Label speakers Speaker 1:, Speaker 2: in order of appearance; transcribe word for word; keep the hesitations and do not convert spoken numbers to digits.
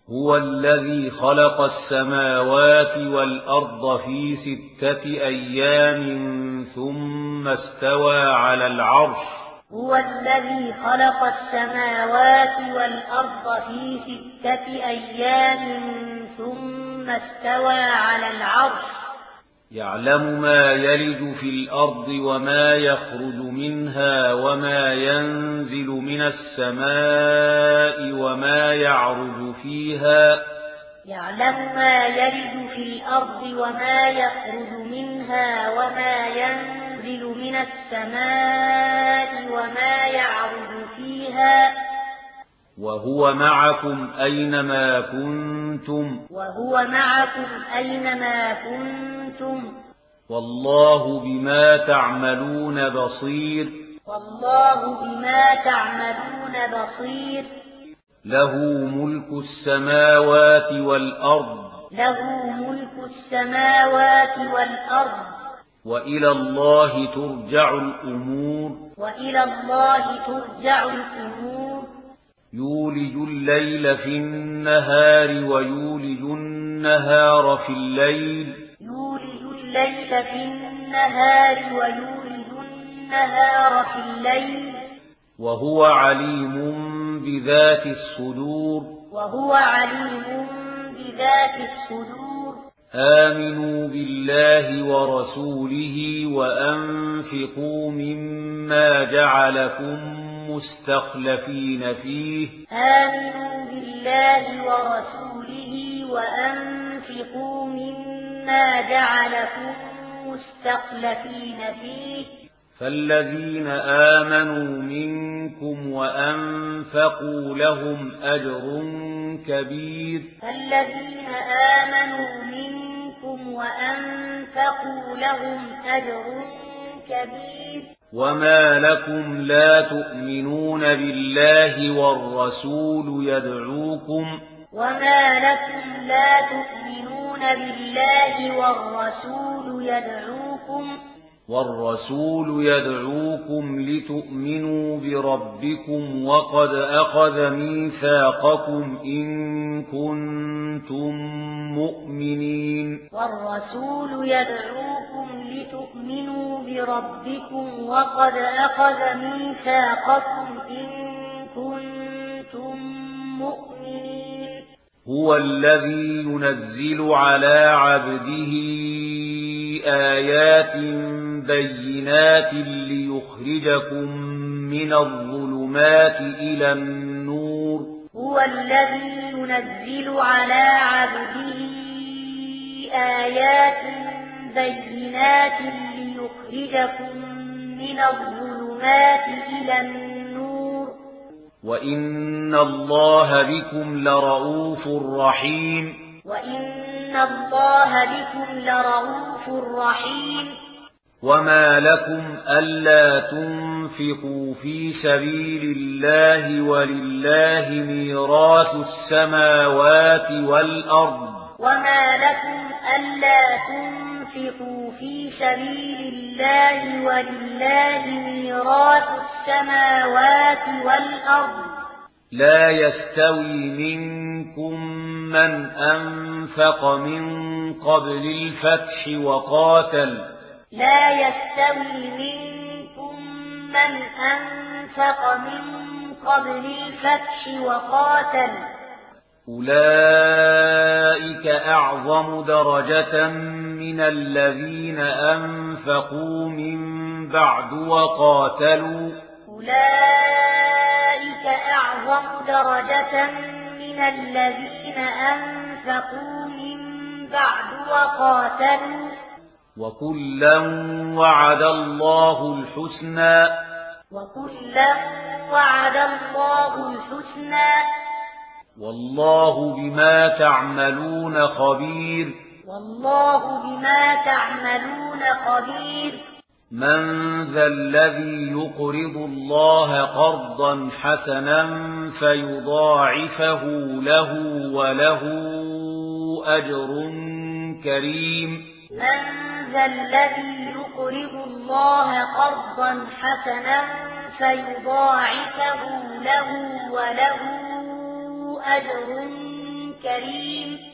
Speaker 1: هو الذي خلق السماوات والأرض في ستة أيام ثم استوى على العرش
Speaker 2: هو الذي خلق السماوات والأرض في ستة أيام ثم استوى على العرش
Speaker 1: يعلم ما يلج في الأرض وما يخرج منها وما ينزل من السماء وما يعرج فيها
Speaker 2: يعلم ما يلج في الأرض وما يخرج منها وما ينزل من السماء وما يعرج فيها
Speaker 1: وهو معكم أينما كنتم
Speaker 2: وهو معكم أينما كنتم
Speaker 1: والله بما تعملون بصير
Speaker 2: والله بما تعملون بصير
Speaker 1: له ملك السماوات والأرض
Speaker 2: له ملك السماوات والأرض
Speaker 1: وإلى الله ترجع الأمور
Speaker 2: وإلى الله ترجع الأمور
Speaker 1: يولج الليل في النهار ويولج النهار في الليل
Speaker 2: يولج الليل في النهار ويولج النهار في الليل
Speaker 1: وهو عليم بذات الصدور
Speaker 2: وهو عليم بذات الصدور
Speaker 1: آمنوا بالله ورسوله وأنفقوا مما جعلكم مستخلفين فيه
Speaker 2: آمنوا بالله ورسوله وأنفقوا مما جعلكم مستخلفين فيه
Speaker 1: فالذين آمنوا منكم وأنفقوا لهم أجر كبير
Speaker 2: فالذين آمنوا منكم وأنفقوا لهم أجر كبير
Speaker 1: وما لكم لا تؤمنون بالله والرسول يدعوكم
Speaker 2: وما لكم لا تؤمنون بالله والرسول يدعوكم
Speaker 1: والرسول يدعوكم لتؤمنوا بربكم وقد أخذ ميثاقكم إن كنتم مؤمنين
Speaker 2: والرسول يدعوكم لتؤمنوا بربكم وقد أخذ ميثاقكم إن كنتم مؤمنين
Speaker 1: هو الذي ينزل على عبده آيات بينات ليخرجكم من الظلمات إلى النور
Speaker 2: هو الذي ينزل على عبده آيات بينات ليخرجكم من الظلمات إلى النور
Speaker 1: وإن الله بكم لرؤوف رحيم
Speaker 2: وإن الله بكم لرؤوف رحيم
Speaker 1: وما لكم ألا تنفقوا في سبيل الله ولله ميراث السماوات والأرض
Speaker 2: وما لكم ألا تنفقوا في سبيل الله ولله ميراث السماوات والأرض
Speaker 1: لا يستوي منكم من أنفق من قبل الفتح وقاتل
Speaker 2: لا يستوي منكم من أنفق من قبل الفتح وقاتل
Speaker 1: أولئك أعظم درجة من الذين أنفقوا من بعد وقاتلوا
Speaker 2: أولئك أعظم درجة من الذين أنفقوا من بعد وقاتلوا
Speaker 1: وكلا وعد الله الحسنى
Speaker 2: وكلا وعد الله الحسنى
Speaker 1: والله بما تعملون خبير
Speaker 2: والله بما تعملون خبير
Speaker 1: من ذا الذي يقرض الله قرضا حسنا فيضاعفه له وله أجر كريم
Speaker 2: من ذا الذي يقرض الله قرضا حسنا فيضاعفه له وله أجر كريم